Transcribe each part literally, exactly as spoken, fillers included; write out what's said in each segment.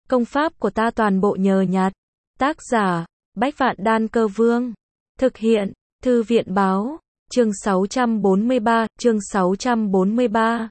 Công pháp của ta toàn bộ nhờ nhặt. Tác giả, Bách Vạn Đan Cơ Vương. Thực hiện, Thư viện Báo. Chương sáu trăm bốn mươi ba, chương sáu trăm bốn mươi ba.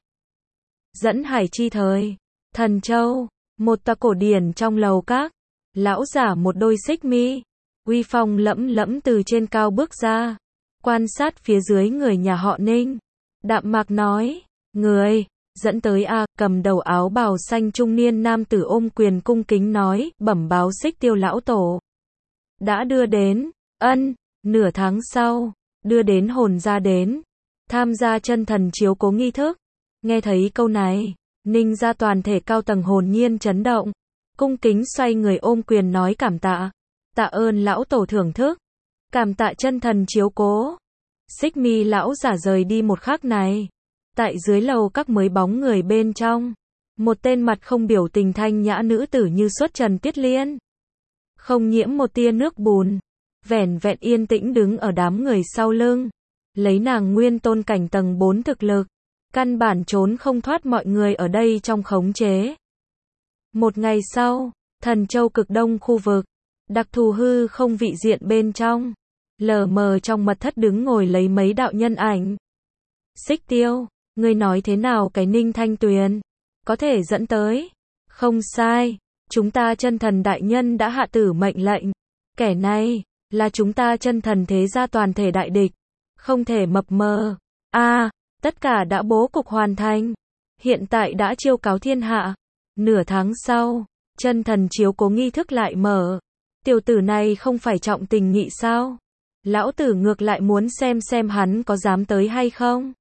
Dẫn hải chi thời. Thần Châu, một tòa cổ điển trong lầu các. Lão giả một đôi xích mi, uy phong lẫm lẫm từ trên cao bước ra, quan sát phía dưới người nhà họ Ninh. Đạm mạc nói, người, dẫn tới a, cầm đầu áo bào xanh trung niên nam tử ôm quyền cung kính nói, bẩm báo Xích Tiêu lão tổ. Đã đưa đến, ân, nửa tháng sau, đưa đến hồn ra đến, tham gia chân thần chiếu cố nghi thức. Nghe thấy câu này, Ninh gia toàn thể cao tầng hồn nhiên chấn động, cung kính xoay người ôm quyền nói cảm tạ, tạ ơn lão tổ thưởng thức, cảm tạ chân thần chiếu cố. Xích mi lão giả rời đi một khắc này, tại dưới lầu các mới bóng người bên trong, một tên mặt không biểu tình thanh nhã nữ tử như xuất trần tiết liên, không nhiễm một tia nước bùn, vẻn vẹn yên tĩnh đứng ở đám người sau lưng, lấy nàng nguyên tôn cảnh tầng bốn thực lực, căn bản trốn không thoát mọi người ở đây trong khống chế. Một ngày sau, Thần Châu cực đông khu vực, đặc thù hư không vị diện bên trong, lờ mờ trong mật thất đứng ngồi lấy mấy đạo nhân ảnh. Xích Tiêu, ngươi nói thế nào cái Ninh Thanh Tuyền có thể dẫn tới? Không sai, chúng ta chân thần đại nhân đã hạ tử mệnh lệnh, kẻ này là chúng ta chân thần thế gia toàn thể đại địch, không thể mập mờ. A, à, tất cả đã bố cục hoàn thành, hiện tại đã chiêu cáo thiên hạ. Nửa tháng sau, chân thần chiếu cố nghi thức lại mở. Tiểu tử này không phải trọng tình nghị sao? Lão tử ngược lại muốn xem xem hắn có dám tới hay không.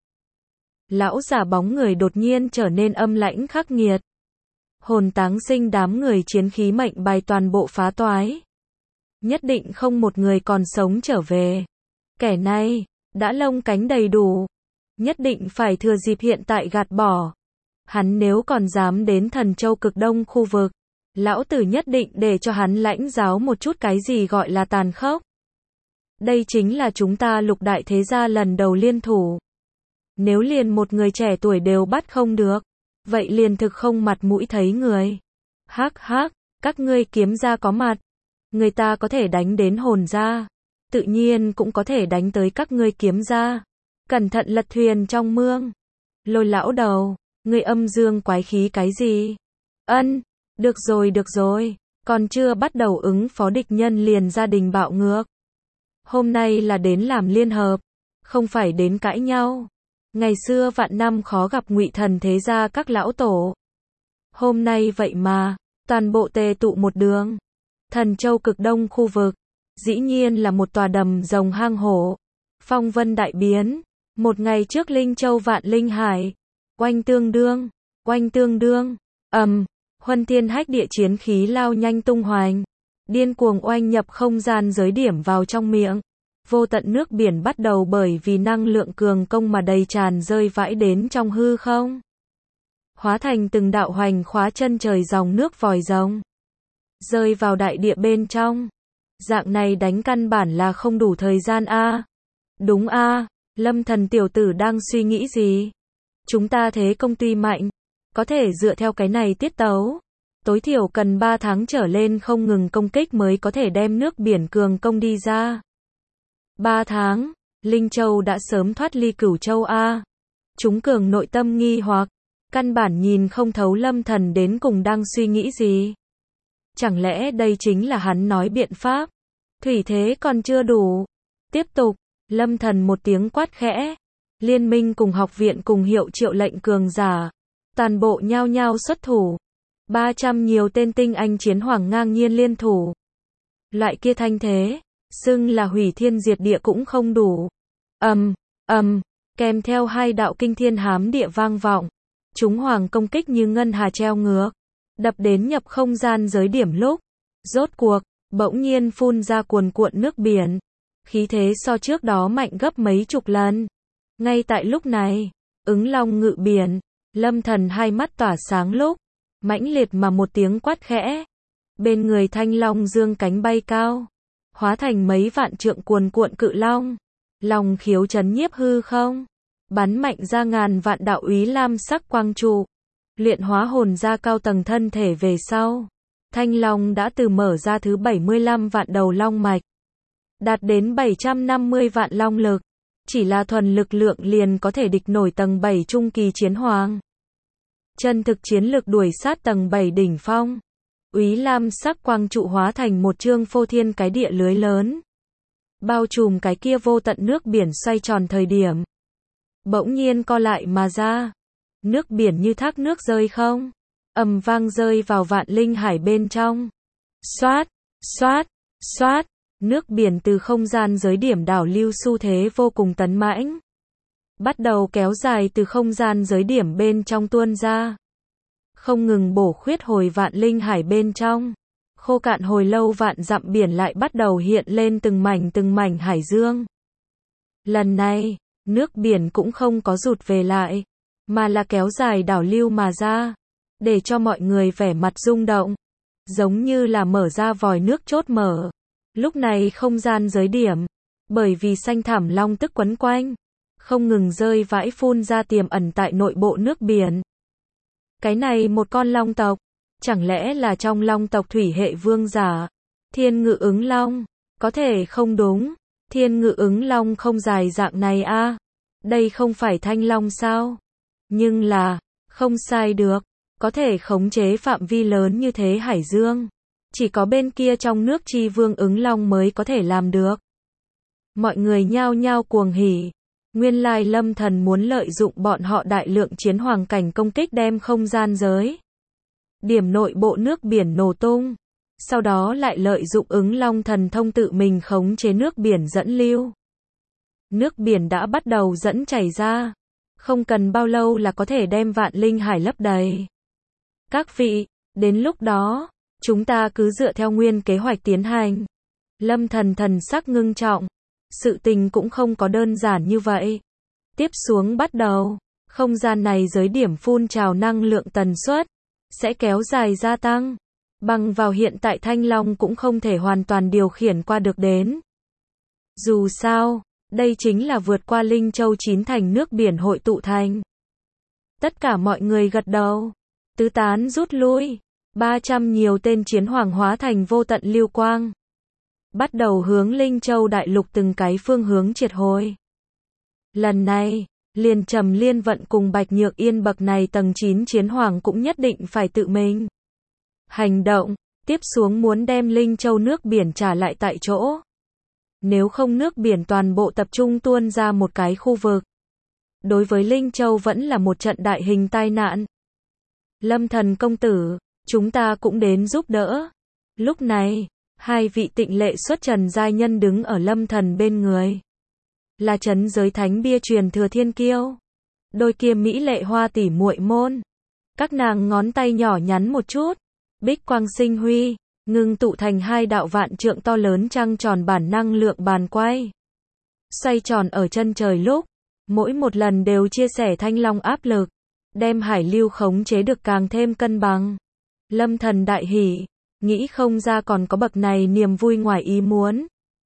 Lão giả bóng người đột nhiên trở nên âm lãnh khắc nghiệt. Hồn táng sinh đám người chiến khí mệnh bài toàn bộ phá toái. Nhất định không một người còn sống trở về. Kẻ này, đã lông cánh đầy đủ. Nhất định phải thừa dịp hiện tại gạt bỏ. Hắn nếu còn dám đến Thần Châu cực đông khu vực, lão tử nhất định để cho hắn lãnh giáo một chút cái gì gọi là tàn khốc. Đây chính là chúng ta lục đại thế gia lần đầu liên thủ. Nếu liền một người trẻ tuổi đều bắt không được, vậy liền thực không mặt mũi thấy người. Hắc hắc, các ngươi kiếm gia có mặt. Người ta có thể đánh đến hồn gia, tự nhiên cũng có thể đánh tới các ngươi kiếm gia. Cẩn thận lật thuyền trong mương. Lôi lão đầu, ngươi âm dương quái khí cái gì? Ân, được rồi được rồi, còn chưa bắt đầu ứng phó địch nhân liền gia đình bạo ngược. Hôm nay là đến làm liên hợp, không phải đến cãi nhau. Ngày xưa vạn năm khó gặp ngụy thần thế gia các lão tổ. Hôm nay vậy mà, toàn bộ tề tụ một đường. Thần Châu cực đông khu vực, dĩ nhiên là một tòa đầm rồng hang hổ. Phong vân đại biến, một ngày trước Linh Châu vạn linh hải. Oanh tương đương, oanh tương đương, ầm, huân thiên hách địa chiến khí lao nhanh tung hoành, điên cuồng oanh nhập không gian giới điểm vào trong miệng. Vô tận nước biển bắt đầu bởi vì năng lượng cường công mà đầy tràn rơi vãi đến trong hư không. Hóa thành từng đạo hoành khóa chân trời dòng nước vòi rồng. Rơi vào đại địa bên trong. Dạng này đánh căn bản là không đủ thời gian a. Đúng a, Lâm Thần tiểu tử đang suy nghĩ gì? Chúng ta thế công tuy mạnh, có thể dựa theo cái này tiết tấu, tối thiểu cần ba tháng trở lên không ngừng công kích mới có thể đem nước biển cường công đi ra. ba tháng, Linh Châu đã sớm thoát ly Cửu Châu a. Chúng cường nội tâm nghi hoặc, căn bản nhìn không thấu Lâm Thần đến cùng đang suy nghĩ gì. Chẳng lẽ đây chính là hắn nói biện pháp? Thủy thế còn chưa đủ. Tiếp tục, Lâm Thần một tiếng quát khẽ. Liên minh cùng học viện cùng hiệu triệu lệnh cường giả, toàn bộ nhao nhao xuất thủ. ba trăm nhiều tên tinh anh chiến hoàng ngang nhiên liên thủ. Loại kia thanh thế, xưng là hủy thiên diệt địa cũng không đủ. Ầm, ầm, kèm theo hai đạo kinh thiên hám địa vang vọng. Chúng hoàng công kích như ngân hà treo ngược, đập đến nhập không gian giới điểm lúc. Rốt cuộc, bỗng nhiên phun ra cuồn cuộn nước biển. Khí thế so trước đó mạnh gấp mấy chục lần. Ngay tại lúc này, ứng long ngự biển, Lâm Thần hai mắt tỏa sáng lúc, mãnh liệt mà một tiếng quát khẽ. Bên người thanh long dương cánh bay cao, hóa thành mấy vạn trượng cuồn cuộn cự long. Long khiếu chấn nhiếp hư không, bắn mạnh ra ngàn vạn đạo úy lam sắc quang trụ, luyện hóa hồn ra cao tầng thân thể về sau. Thanh Long đã từ mở ra thứ bảy mươi lăm vạn đầu long mạch, đạt đến bảy trăm năm mươi vạn long lực. Chỉ là thuần lực lượng liền có thể địch nổi tầng bảy trung kỳ chiến hoàng. Chân thực chiến lực đuổi sát tầng bảy đỉnh phong. Úy lam sắc quang trụ hóa thành một chương phô thiên cái địa lưới lớn, bao trùm cái kia vô tận nước biển xoay tròn thời điểm. Bỗng nhiên co lại mà ra. Nước biển như thác nước rơi không, ầm vang rơi vào vạn linh hải bên trong. Xoát, xoát, xoát, nước biển từ không gian giới điểm đảo lưu xu thế vô cùng tấn mãnh. Bắt đầu kéo dài từ không gian giới điểm bên trong tuôn ra. Không ngừng bổ khuyết hồi vạn linh hải bên trong. Khô cạn hồi lâu vạn dặm biển lại bắt đầu hiện lên từng mảnh từng mảnh hải dương. Lần này, nước biển cũng không có rụt về lại, mà là kéo dài đảo lưu mà ra, để cho mọi người vẻ mặt rung động, giống như là mở ra vòi nước chốt mở. Lúc này không gian giới điểm, bởi vì xanh thảm long tức quấn quanh, không ngừng rơi vãi phun ra tiềm ẩn tại nội bộ nước biển. Cái này một con long tộc, chẳng lẽ là trong long tộc thủy hệ vương giả, Thiên Ngự Ứng Long? Có thể không đúng, Thiên Ngự Ứng Long không dài dạng này a, à? Đây không phải thanh long sao? Nhưng là, không sai được, có thể khống chế phạm vi lớn như thế hải dương. Chỉ có bên kia trong nước chi vương ứng long mới có thể làm được. Mọi người nhao nhao cuồng hỉ. Nguyên lai Lâm Thần muốn lợi dụng bọn họ đại lượng chiến hoàng cảnh công kích đem không gian giới điểm nội bộ nước biển nổ tung. Sau đó lại lợi dụng ứng long thần thông tự mình khống chế nước biển dẫn lưu. Nước biển đã bắt đầu dẫn chảy ra. Không cần bao lâu là có thể đem vạn linh hải lấp đầy. Các vị, đến lúc đó, chúng ta cứ dựa theo nguyên kế hoạch tiến hành. Lâm Thần thần sắc ngưng trọng. Sự tình cũng không có đơn giản như vậy. Tiếp xuống bắt đầu, không gian này giới điểm phun trào năng lượng tần suất sẽ kéo dài gia tăng. Bằng vào hiện tại Thanh Long cũng không thể hoàn toàn điều khiển qua được đến. Dù sao, đây chính là vượt qua Linh Châu chín thành nước biển hội tụ thành. Tất cả mọi người gật đầu, tứ tán rút lui. ba trăm nhiều tên chiến hoàng hóa thành vô tận lưu quang, bắt đầu hướng Linh Châu đại lục từng cái phương hướng triệt hồi. Lần này, liền Trầm Liên Vận cùng Bạch Nhược Yên bậc này tầng chín chiến hoàng cũng nhất định phải tự mình hành động, tiếp xuống muốn đem Linh Châu nước biển trả lại tại chỗ. Nếu không nước biển toàn bộ tập trung tuôn ra một cái khu vực. Đối với Linh Châu vẫn là một trận đại hình tai nạn. Lâm Thần công tử, chúng ta cũng đến giúp đỡ. Lúc này, hai vị tịnh lệ xuất trần giai nhân đứng ở Lâm Thần bên người. Là trấn giới thánh bia truyền thừa thiên kiêu. Đôi kia mỹ lệ hoa tỷ muội môn. Các nàng ngón tay nhỏ nhắn một chút. Bích quang sinh huy, ngưng tụ thành hai đạo vạn trượng to lớn trăng tròn bản năng lượng bàn quay. Xoay tròn ở chân trời lúc. Mỗi một lần đều chia sẻ thanh long áp lực. Đem hải lưu khống chế được càng thêm cân bằng. Lâm Thần đại hỉ. Nghĩ không ra còn có bậc này niềm vui ngoài ý muốn.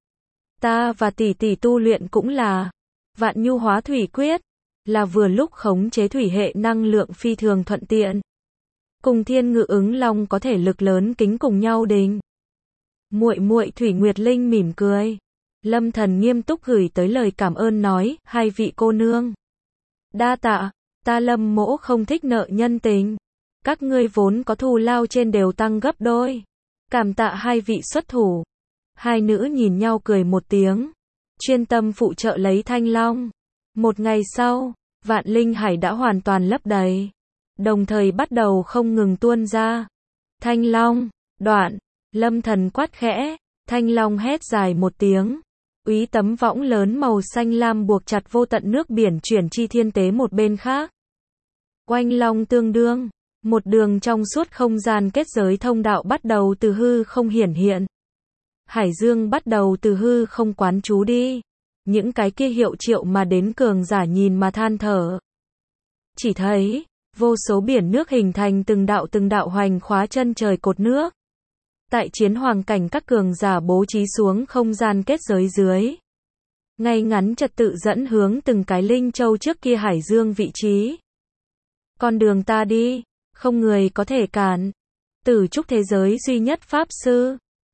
Ta và tỷ tỷ tu luyện cũng là Vạn Nhu Hóa Thủy Quyết, là vừa lúc khống chế thủy hệ năng lượng phi thường thuận tiện. Cùng Thiên Ngự Ứng Long có thể lực lớn kính cùng nhau đình. Muội muội Thủy Nguyệt Linh mỉm cười. Lâm Thần nghiêm túc gửi tới lời cảm ơn nói, hai vị cô nương. Đa tạ, ta Lâm mỗ không thích nợ nhân tình. Các ngươi vốn có thù lao trên đều tăng gấp đôi. Cảm tạ hai vị xuất thủ. Hai nữ nhìn nhau cười một tiếng. Chuyên tâm phụ trợ lấy Thanh Long. Một ngày sau, vạn linh hải đã hoàn toàn lấp đầy. Đồng thời bắt đầu không ngừng tuôn ra. Thanh Long, đoạn, Lâm Thần quát khẽ. Thanh Long hét dài một tiếng. Úy tấm võng lớn màu xanh lam buộc chặt vô tận nước biển chuyển chi thiên tế một bên khác. Oanh long tương đương. Một đường trong suốt không gian kết giới thông đạo bắt đầu từ hư không hiển hiện. Hải dương bắt đầu từ hư không quán trú đi. Những cái kia hiệu triệu mà đến cường giả nhìn mà than thở. Chỉ thấy, vô số biển nước hình thành từng đạo từng đạo hoành khóa chân trời cột nước. Tại chiến hoàng cảnh các cường giả bố trí xuống không gian kết giới dưới. Ngay ngắn trật tự dẫn hướng từng cái Linh Châu trước kia hải dương vị trí. Con đường ta đi. Không người có thể cản. Từ chúc thế giới duy nhất Pháp Sư.